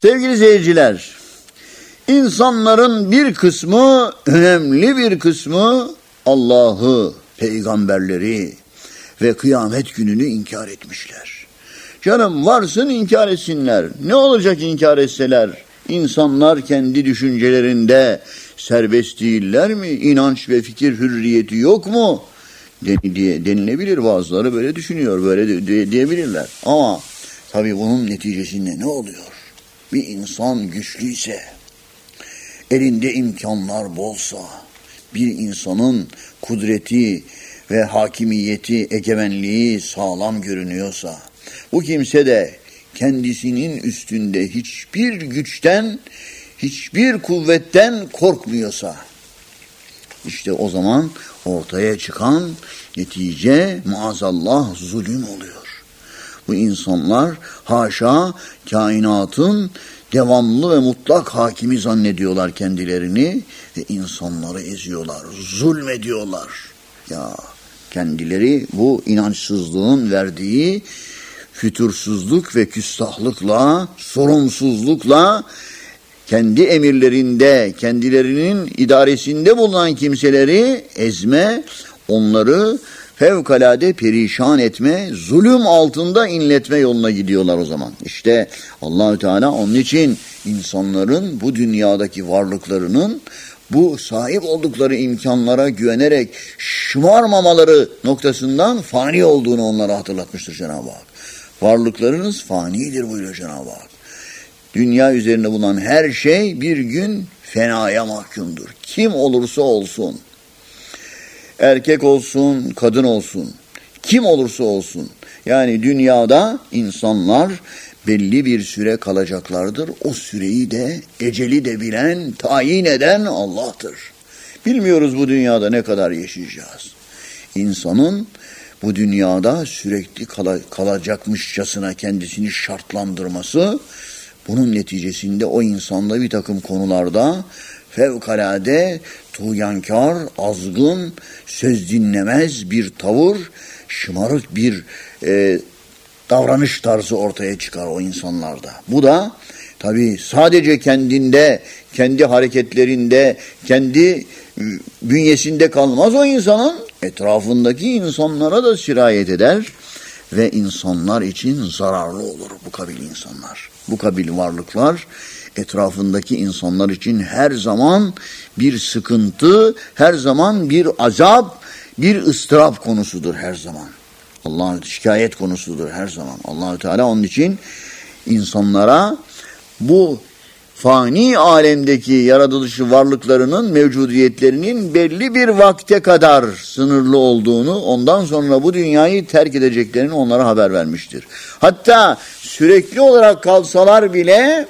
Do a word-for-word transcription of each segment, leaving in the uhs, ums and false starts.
Sevgili seyirciler, insanların bir kısmı, önemli bir kısmı Allah'ı, peygamberleri ve kıyamet gününü inkar etmişler. Canım varsın inkar etsinler. Ne olacak inkar etseler? İnsanlar kendi düşüncelerinde serbest değiller mi? İnanç ve fikir hürriyeti yok mu? diye denilebilir. Bazıları böyle düşünüyor, böyle de, de, diyebilirler. Ama tabii bunun neticesinde ne oluyor? Bir insan güçlüyse, elinde imkanlar bolsa, bir insanın kudreti ve hakimiyeti, egemenliği sağlam görünüyorsa, bu kimse de kendisinin üstünde hiçbir güçten, hiçbir kuvvetten korkmuyorsa, işte o zaman ortaya çıkan netice maazallah zulüm oluyor. Bu insanlar haşa kainatın devamlı ve mutlak hakimi zannediyorlar kendilerini ve insanları eziyorlar, zulmediyorlar. Ya kendileri bu inançsızlığın verdiği fütursuzluk ve küstahlıkla, sorumsuzlukla kendi emirlerinde, kendilerinin idaresinde bulunan kimseleri ezme, onları fevkalade perişan etme, zulüm altında inletme yoluna gidiyorlar o zaman. İşte Allah-u Teala onun için insanların bu dünyadaki varlıklarının bu sahip oldukları imkanlara güvenerek şımarmamaları noktasından fani olduğunu onlara hatırlatmıştır Cenab-ı Hak. Varlıklarınız fanidir buyuruyor Cenab-ı Hak. Dünya üzerinde bulunan her şey bir gün fenaya mahkumdur. Kim olursa olsun. Erkek olsun, kadın olsun. Kim olursa olsun. Yani dünyada insanlar belli bir süre kalacaklardır. O süreyi de, eceli de bilen, tayin eden Allah'tır. Bilmiyoruz bu dünyada ne kadar yaşayacağız. İnsanın bu dünyada sürekli kal- kalacakmışçasına kendisini şartlandırması, bunun neticesinde o insanda bir takım konularda fevkalade tuğyankar, azgın, söz dinlemez bir tavır, şımarık bir e, davranış tarzı ortaya çıkar o insanlarda. Bu da tabii sadece kendinde, kendi hareketlerinde, kendi bünyesinde kalmaz o insanın, etrafındaki insanlara da sirayet eder ve insanlar için zararlı olur bu kabil insanlar. Bu kabil varlıklar etrafındaki insanlar için her zaman bir sıkıntı, her zaman bir azap, bir ıstırap konusudur her zaman. Allah'ın şikayet konusudur her zaman. Allah-u Teala onun için insanlara bu fani alemdeki yaratılışı varlıklarının mevcudiyetlerinin belli bir vakte kadar sınırlı olduğunu, ondan sonra bu dünyayı terk edeceklerini onlara haber vermiştir. Hatta sürekli olarak kalsalar bile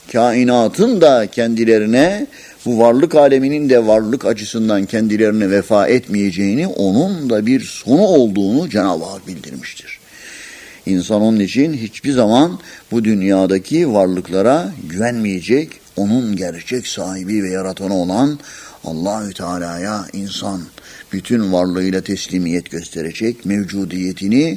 kainatın da kendilerine, bu varlık aleminin de varlık açısından kendilerine vefa etmeyeceğini, onun da bir sonu olduğunu Cenab-ı Hak bildirmiştir. İnsan onun için hiçbir zaman bu dünyadaki varlıklara güvenmeyecek, onun gerçek sahibi ve yaratanı olan Allahü Teala'ya insan bütün varlığıyla teslimiyet gösterecek, mevcudiyetini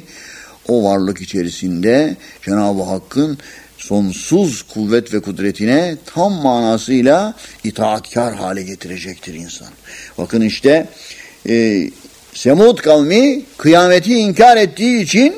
o varlık içerisinde Cenab-ı Hakk'ın sonsuz kuvvet ve kudretine tam manasıyla itaatkar hale getirecektir insan. Bakın işte e, Semud kavmi kıyameti inkar ettiği için,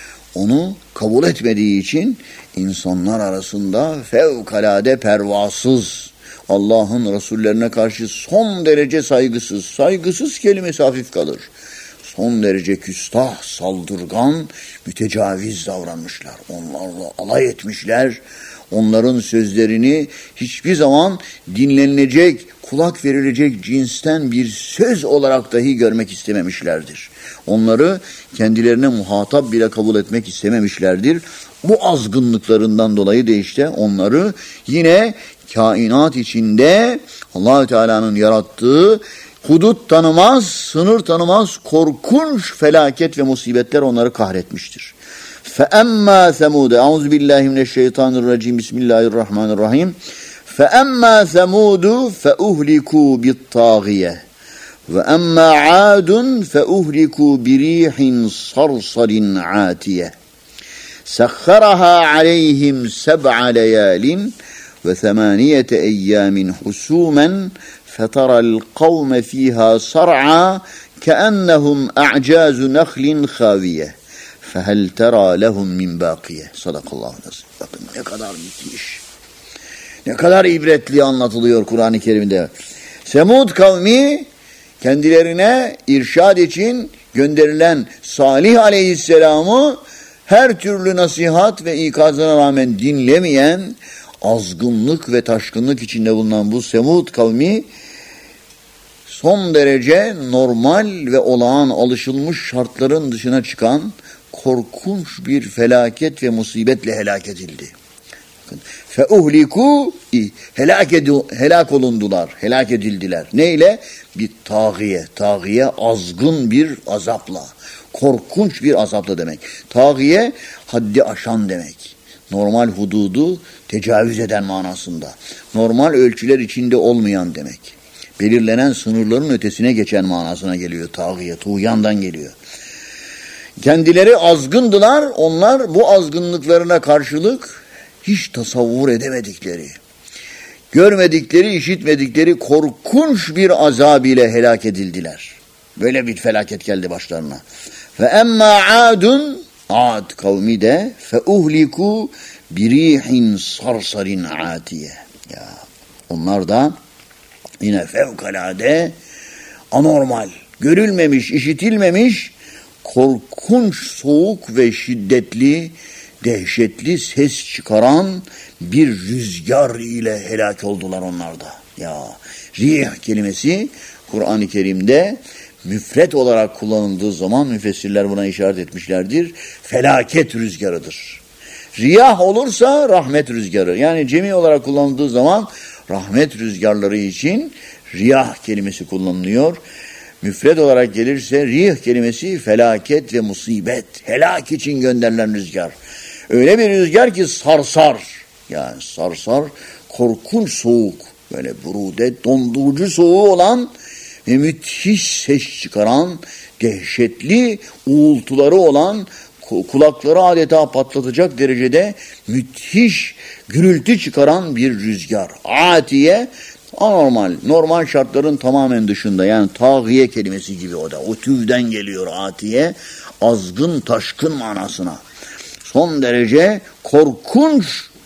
onu kabul etmediği için insanlar arasında fevkalade pervasız, Allah'ın Resullerine karşı son derece saygısız, saygısız kelimesi hafif kalır. Son derece küstah, saldırgan, mütecaviz davranmışlar. Onlarla alay etmişler. Onların sözlerini hiçbir zaman dinlenilecek, kulak verilecek cinsten bir söz olarak dahi görmek istememişlerdir. Onları kendilerine muhatap bile kabul etmek istememişlerdir. Bu azgınlıklarından dolayı da işte onları yine kainat içinde Allah-u Teala'nın yarattığı hudut tanımaz, sınır tanımaz korkunç felaket ve musibetler onları kahretmiştir. فَأَمَّا ثَمُودَ اَعُوذُ بِاللّٰهِ مِنَ الشَّيْطَانِ الرَّجِيمِ بِسْمِ اللّٰهِ الرَّحْمَنِ الرَّحِيمِ فَأَمَّا ثَمُودُ فَأُهْلِكُوا بِالطَّاغِيَةِ وَأَمَّا عَادٌ فَأُهْلِكُوا بِرِيحٍ صَرْصَرٍ عَاتِيَةٍ سَخَّرَهَا عَلَيْهِمْ سَبْعَ لَيَالٍ وَثَمَانِيَةَ اَيَّامٍ حُسُومًا فَتَرَى الْقَوْمَ ف۪يهَا صَرْعًا كَأَنَّهُمْ اَعْجَازُ نَخْلٍ خَاوِيَةٍ فَهَلْ تَرَى لَهُمْ مِنْ بَاقِيَةٍ. Sadakallahu aleyhi. Bakın ne kadar müthiş, ne kadar ibretli anlatılıyor Kur'an-ı Kerim'de. Semud kavmi kendilerine irşad için gönderilen Salih aleyhisselamı her türlü nasihat ve ikazına rağmen dinlemeyen, azgınlık ve taşkınlık içinde bulunan bu Semud kavmi son derece normal ve olağan alışılmış şartların dışına çıkan korkunç bir felaket ve musibetle helak edildi. Feuhliku helak, helak olundular, helak edildiler. Neyle? Bir tağiye, tağiye azgın bir azapla, korkunç bir azapla demek. Tağiye haddi aşan demek. Normal hududu tecavüz eden manasında. Normal ölçüler içinde olmayan demek. Belirlenen sınırların ötesine geçen manasına geliyor tağiye, tuğyandan geliyor. Kendileri azgındılar, onlar bu azgınlıklarına karşılık hiç tasavvur edemedikleri, görmedikleri, işitmedikleri korkunç bir azab ile helak edildiler. Böyle bir felaket geldi başlarına. Ve emma adun, Ad kavmi de feuhliku birihin sarsarin atiye. Ya onlar da yine fevkalade anormal, görülmemiş, işitilmemiş korkunç, soğuk ve şiddetli, dehşetli ses çıkaran bir rüzgar ile helak oldular onlar da. Ya rih kelimesi Kur'an-ı Kerim'de müfret olarak kullanıldığı zaman müfessirler buna işaret etmişlerdir. Felaket rüzgarıdır. Riyah olursa rahmet rüzgarı. Yani cemi olarak kullanıldığı zaman rahmet rüzgarları için riyah kelimesi kullanılıyor. Müfred olarak gelirse rih kelimesi felaket ve musibet, helak için gönderilen rüzgar. Öyle bir rüzgar ki sarsar, yani sarsar, korkunç soğuk, böyle burudet, dondurucu soğuğu olan ve müthiş ses çıkaran, dehşetli uğultuları olan, kulakları adeta patlatacak derecede müthiş gürültü çıkaran bir rüzgar. Atiye, anormal, normal şartların tamamen dışında, yani tağiye kelimesi gibi o da. O tüvden geliyor atiye, azgın, taşkın manasına. Son derece korkunç,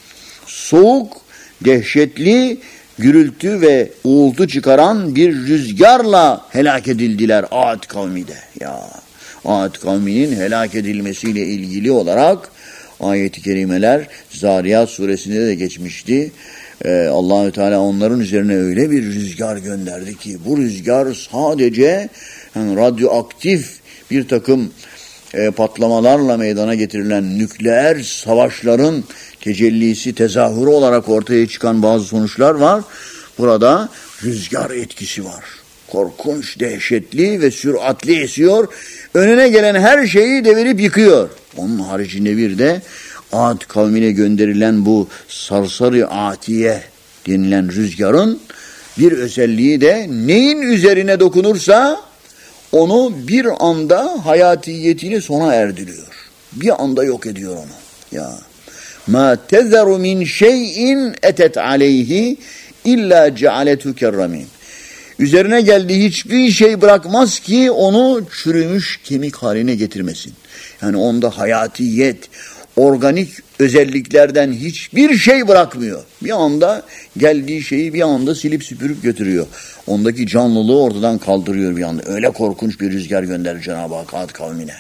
soğuk, dehşetli, gürültü ve uğultu çıkaran bir rüzgarla helak edildiler Ad kavmi de. Ya, Ad kavminin helak edilmesiyle ilgili olarak ayet-i kerimeler Zariyat suresinde de geçmişti. Ee, Allah-u Teala onların üzerine öyle bir rüzgar gönderdi ki bu rüzgar sadece yani radyoaktif bir takım e, patlamalarla meydana getirilen nükleer savaşların tecellisi, tezahürü olarak ortaya çıkan bazı sonuçlar var. Burada rüzgar etkisi var. Korkunç, dehşetli ve süratli esiyor. Önüne gelen her şeyi devirip yıkıyor. Onun haricinde bir de Ad kavmine gönderilen bu sarsarı atiye denilen rüzgarın bir özelliği de neyin üzerine dokunursa onu bir anda hayatiyetini sona erdiriyor. Bir anda yok ediyor onu. Ya ma tezeru min şeyin etet aleyhi illa cealetu kerramin. Üzerine geldiği hiçbir şey bırakmaz ki onu çürümüş kemik haline getirmesin. Yani onda hayatiyet, organik özelliklerden hiçbir şey bırakmıyor. Bir anda geldiği şeyi bir anda silip süpürüp götürüyor. Ondaki canlılığı ortadan kaldırıyor bir anda. Öyle korkunç bir rüzgar gönderir Cenab-ı Hak Ad kavmine.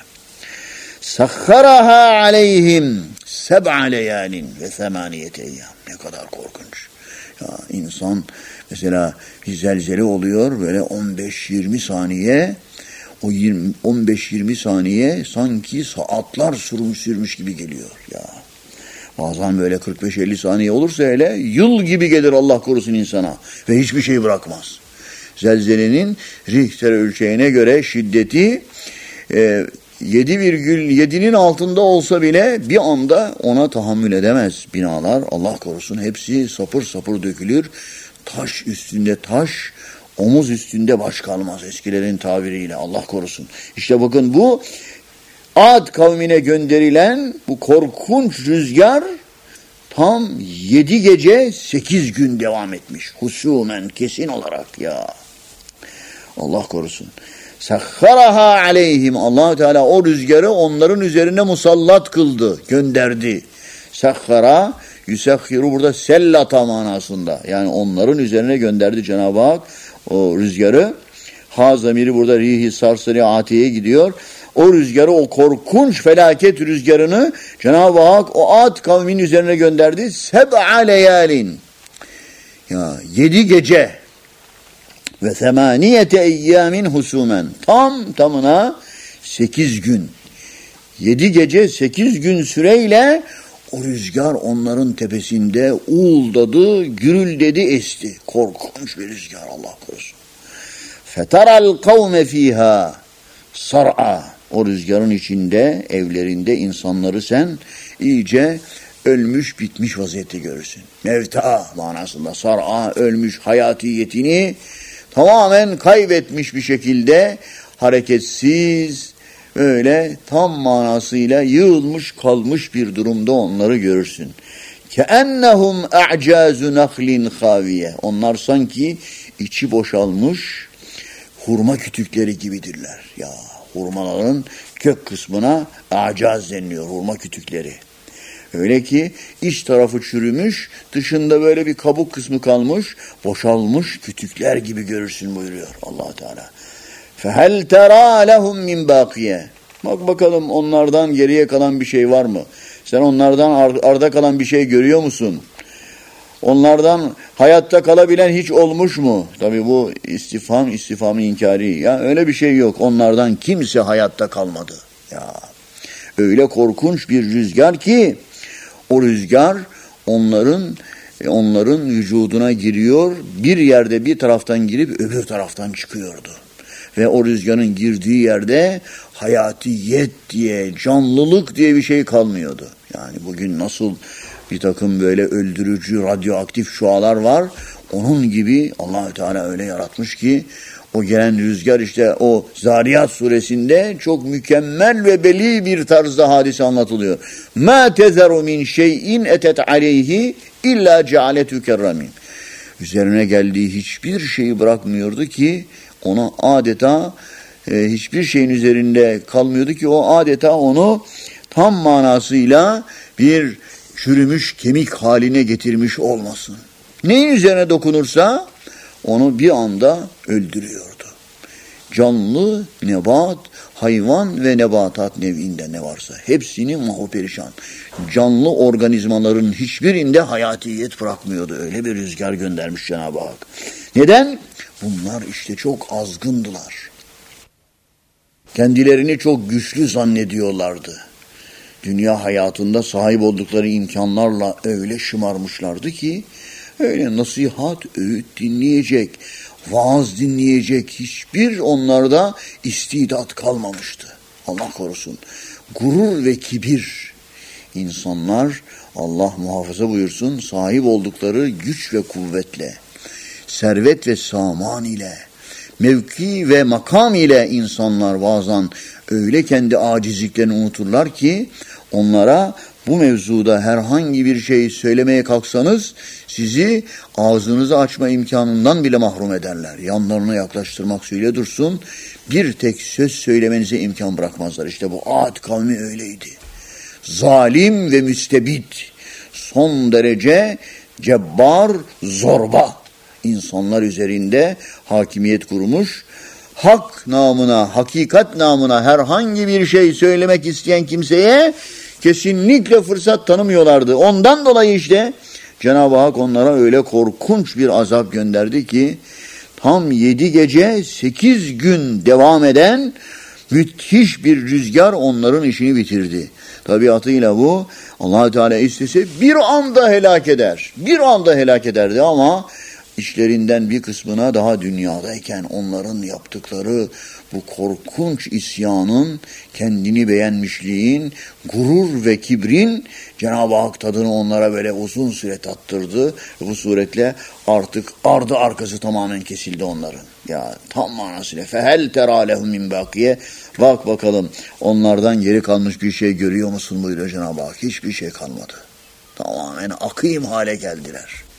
Sakharaha aleyhim seb'a leyalin ve semaniyete eyyam. Ne kadar korkunç. Ya insan mesela bir zelzele oluyor böyle on beş yirmi saniye, o on beş yirmi saniye sanki saatler sürmüş sürmüş gibi geliyor ya. Bazen böyle kırk beş elli saniye olursa hele yıl gibi gelir Allah korusun insana ve hiçbir şey bırakmaz. Zelzelenin Richter ölçeğine göre şiddeti e, yedi virgül yedi'nin altında olsa bile bir anda ona tahammül edemez binalar. Allah korusun hepsi sapır sapır dökülür. Taş üstünde taş, omuz üstünde baş kalmaz eskilerin tabiriyle. Allah korusun. İşte bakın bu Ad kavmine gönderilen bu korkunç rüzgar tam yedi gece sekiz gün devam etmiş. Husumen, kesin olarak ya. Allah korusun. Sekharaha aleyhim. Allah Teala o rüzgarı onların üzerine musallat kıldı, gönderdi. Sekhara, yüsekhiru burada sellata manasında. Yani onların üzerine gönderdi Cenab-ı Hak o rüzgarı. Ha zamiri burada rihi sarsarı atiye gidiyor. O rüzgarı, o korkunç felaket rüzgarını Cenab-ı Hak o Ad kavminin üzerine gönderdi. Seb'a leyalin. Ya yedi gece ve semaniyete eyyamin husumen. Tam tamına sekiz gün. Yedi gece sekiz gün süreyle o rüzgar onların tepesinde uğuldadı, gürüldedi, esti. Korkunç bir rüzgar, Allah korusun. Fetaral kavme fiha sar'a. O rüzgarın içinde, evlerinde insanları sen iyice ölmüş bitmiş vaziyette görürsün. Mevta manasında sar'a, ölmüş, hayatiyetini tamamen kaybetmiş bir şekilde hareketsiz, öyle tam manasıyla yığılmış kalmış bir durumda onları görürsün. Keennehum a'cazu nahlin haviye. Onlar sanki içi boşalmış hurma kütükleri gibidirler. Ya hurmaların kök kısmına a'caz deniliyor, hurma kütükleri. Öyle ki iç tarafı çürümüş, dışında böyle bir kabuk kısmı kalmış, boşalmış kütükler gibi görürsün buyuruyor Allah Teala. فَهَلْ تَرَى لَهُمْ مِنْ بَاقِيَ. Bak bakalım onlardan geriye kalan bir şey var mı? Sen onlardan ar- arda kalan bir şey görüyor musun? Onlardan hayatta kalabilen hiç olmuş mu? Tabii bu istifham, istifhamın inkari. Ya öyle bir şey yok. Onlardan kimse hayatta kalmadı. Ya öyle korkunç bir rüzgar ki o rüzgar onların onların vücuduna giriyor. Bir yerde bir taraftan girip öbür taraftan çıkıyordu. Ve o rüzgarın girdiği yerde hayatiyet diye, canlılık diye bir şey kalmıyordu. Yani bugün nasıl bir takım böyle öldürücü, radyoaktif şualar var. Onun gibi Allah-u Teala öyle yaratmış ki o gelen rüzgar işte o Zariyat suresinde çok mükemmel ve beli bir tarzda hadise anlatılıyor. مَا تَذَرُ مِنْ شَيْءٍ اَتَتْ عَلَيْهِ اِلَّا جَعَلَتُ كَرَّمٍ. Üzerine geldiği hiçbir şeyi bırakmıyordu ki onu adeta e, hiçbir şeyin üzerinde kalmıyordu ki o adeta onu tam manasıyla bir çürümüş kemik haline getirmiş olmasın. Neyin üzerine dokunursa onu bir anda öldürüyordu. Canlı, nebat, hayvan ve nebatat nev'inde ne varsa hepsini mahvuperişan. Canlı organizmaların hiçbirinde hayatiyet bırakmıyordu. Öyle bir rüzgar göndermiş Cenab-ı Hak. Neden? Bunlar işte çok azgındılar. Kendilerini çok güçlü zannediyorlardı. Dünya hayatında sahip oldukları imkanlarla öyle şımarmışlardı ki öyle nasihat, öğüt dinleyecek, vaaz dinleyecek hiçbir onlarda istidat kalmamıştı. Allah korusun. Gurur ve kibir. İnsanlar Allah muhafaza buyursun sahip oldukları güç ve kuvvetle, servet ve saman ile, mevki ve makam ile insanlar bazen öyle kendi acizliklerini unuturlar ki onlara bu mevzuda herhangi bir şey söylemeye kalksanız sizi ağzınızı açma imkanından bile mahrum ederler. Yanlarına yaklaştırmak söyle dursun bir tek söz söylemenize imkan bırakmazlar. İşte bu Ad kavmi öyleydi. Zalim ve müstebid, son derece cebbar, zorba insanlar üzerinde hakimiyet kurmuş. Hak namına, hakikat namına herhangi bir şey söylemek isteyen kimseye kesinlikle fırsat tanımıyorlardı. Ondan dolayı işte Cenab-ı Hak onlara öyle korkunç bir azap gönderdi ki tam yedi gece sekiz gün devam eden müthiş bir rüzgar onların işini bitirdi. Tabiatıyla bu Allah-u Teala istese bir anda helak eder. Bir anda helak ederdi ama İçlerinden bir kısmına daha dünyadayken onların yaptıkları bu korkunç isyanın, kendini beğenmişliğin, gurur ve kibrin Cenab-ı Hak tadını onlara böyle uzun süre tattırdı. Bu suretle artık ardı arkası tamamen kesildi onların. Ya tam manasıyla fehel terâ lehum min bâkiye. Bak bakalım onlardan geri kalmış bir şey görüyor musun buyuruyor Cenab-ı Hak. Hiçbir şey kalmadı. Tamamen akîm hale geldiler.